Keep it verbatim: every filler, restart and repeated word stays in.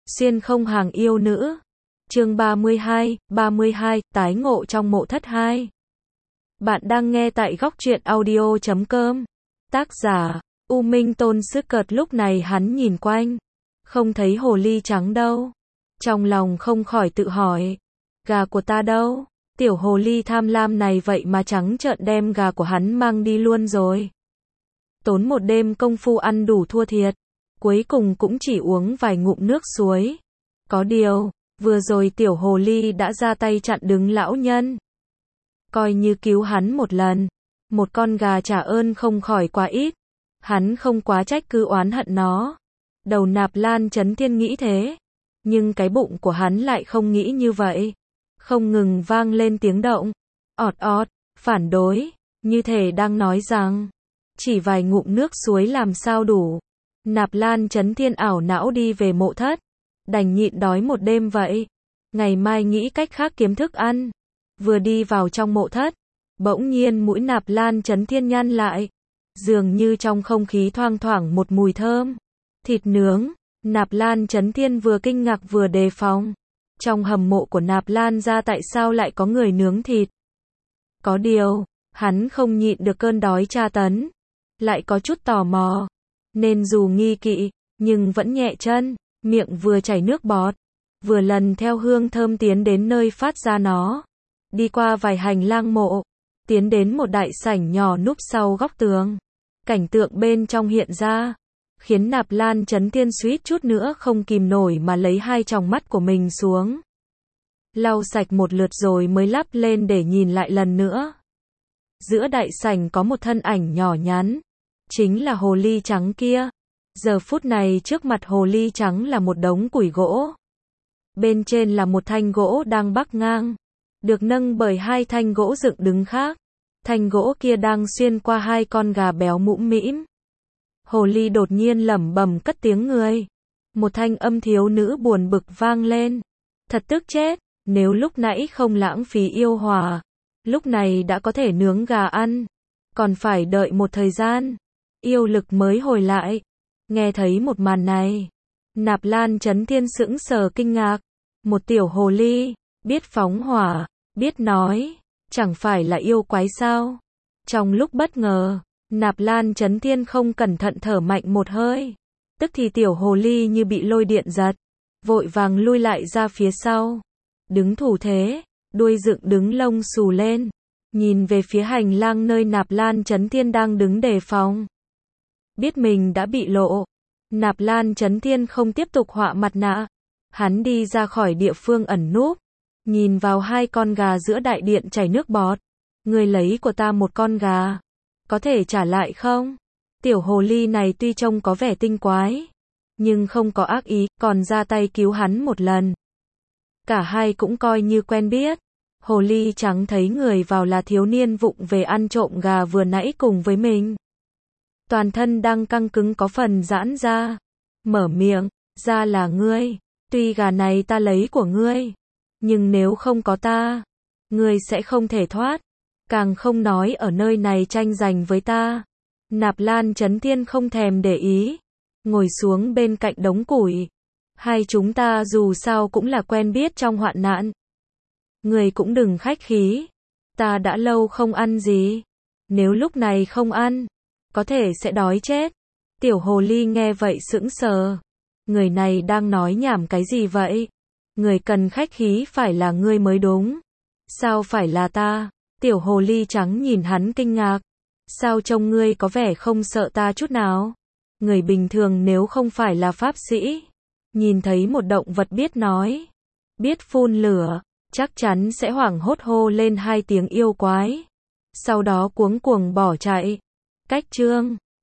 Xuyên không hàng yêu nữ. Chương ba mươi hai, ba mươi hai, tái ngộ trong mộ thất hai. Bạn đang nghe tại góc truyện audio chấm com. Tác giả, U Minh Tôn Sức Cợt. Lúc này hắn nhìn quanh, không thấy hồ ly trắng đâu. Trong lòng không khỏi tự hỏi, gà của ta đâu? Tiểu hồ ly tham lam này vậy mà trắng trợn đem gà của hắn mang đi luôn rồi. Tốn một đêm công phu ăn đủ thua thiệt, cuối cùng cũng chỉ uống vài ngụm nước suối. Có điều, vừa rồi tiểu hồ ly đã ra tay chặn đứng lão nhân. Coi như cứu hắn một lần, một con gà trả ơn không khỏi quá ít. Hắn không quá trách cứ oán hận nó. Đầu Nạp Lan Chấn Thiên nghĩ thế, nhưng cái bụng của hắn lại không nghĩ như vậy. Không ngừng vang lên tiếng động, ọt ọt, phản đối, như thể đang nói rằng, chỉ vài ngụm nước suối làm sao đủ. Nạp Lan Chấn Thiên ảo não đi về mộ thất, đành nhịn đói một đêm vậy. Ngày mai nghĩ cách khác kiếm thức ăn. Vừa đi vào trong mộ thất, bỗng nhiên mũi Nạp Lan Chấn Thiên nhăn lại. Dường như trong không khí thoang thoảng một mùi thơm. Thịt nướng. Nạp Lan Chấn Thiên vừa kinh ngạc vừa đề phòng. Trong hầm mộ của Nạp Lan gia tại sao lại có người nướng thịt? Có điều, hắn không nhịn được cơn đói tra tấn, lại có chút tò mò, nên dù nghi kỵ, nhưng vẫn nhẹ chân, miệng vừa chảy nước bọt, vừa lần theo hương thơm tiến đến nơi phát ra nó. Đi qua vài hành lang mộ, tiến đến một đại sảnh nhỏ núp sau góc tường. Cảnh tượng bên trong hiện ra, khiến Nạp Lan Chấn Thiên suýt chút nữa không kìm nổi mà lấy hai tròng mắt của mình xuống. Lau sạch một lượt rồi mới lắp lên để nhìn lại lần nữa. Giữa đại sảnh có một thân ảnh nhỏ nhắn, chính là hồ ly trắng kia. Giờ phút này trước mặt hồ ly trắng là một đống củi gỗ. Bên trên là một thanh gỗ đang bắc ngang, được nâng bởi hai thanh gỗ dựng đứng khác. Thanh gỗ kia đang xuyên qua hai con gà béo mũm mĩm. Hồ ly đột nhiên lẩm bẩm cất tiếng người. Một thanh âm thiếu nữ buồn bực vang lên. Thật tức chết, nếu lúc nãy không lãng phí yêu hỏa, lúc này đã có thể nướng gà ăn. Còn phải đợi một thời gian, yêu lực mới hồi lại. Nghe thấy một màn này, Nạp Lan Chấn Thiên sững sờ kinh ngạc. Một tiểu hồ ly, biết phóng hỏa, biết nói, chẳng phải là yêu quái sao? Trong lúc bất ngờ, Nạp Lan Chấn Thiên không cẩn thận thở mạnh một hơi. Tức thì tiểu hồ ly như bị lôi điện giật, vội vàng lui lại ra phía sau. Đứng thủ thế, đuôi dựng đứng lông xù lên, nhìn về phía hành lang nơi Nạp Lan Chấn Thiên đang đứng đề phòng. Biết mình đã bị lộ, Nạp Lan Chấn Thiên không tiếp tục họa mặt nạ. Hắn đi ra khỏi địa phương ẩn núp, nhìn vào hai con gà giữa đại điện chảy nước bọt. Người lấy của ta một con gà, có thể trả lại không? Tiểu hồ ly này tuy trông có vẻ tinh quái, nhưng không có ác ý, còn ra tay cứu hắn một lần. Cả hai cũng coi như quen biết. Hồ ly trắng thấy người vào là thiếu niên vụng về ăn trộm gà vừa nãy cùng với mình. Toàn thân đang căng cứng có phần giãn ra. Mở miệng, ra là ngươi. Tuy gà này ta lấy của ngươi, nhưng nếu không có ta, ngươi sẽ không thể thoát. Càng không nói ở nơi này tranh giành với ta. Nạp Lan Chấn Thiên không thèm để ý, ngồi xuống bên cạnh đống củi. Hai chúng ta dù sao cũng là quen biết trong hoạn nạn. Người cũng đừng khách khí, ta đã lâu không ăn gì. Nếu lúc này không ăn, có thể sẽ đói chết. Tiểu hồ ly nghe vậy sững sờ. Người này đang nói nhảm cái gì vậy? Người cần khách khí phải là ngươi mới đúng. Sao phải là ta? Tiểu hồ ly trắng nhìn hắn kinh ngạc. Sao trông ngươi có vẻ không sợ ta chút nào? Người bình thường nếu không phải là pháp sĩ, nhìn thấy một động vật biết nói, biết phun lửa, chắc chắn sẽ hoảng hốt hô lên hai tiếng yêu quái. Sau đó cuống cuồng bỏ chạy. Cách chương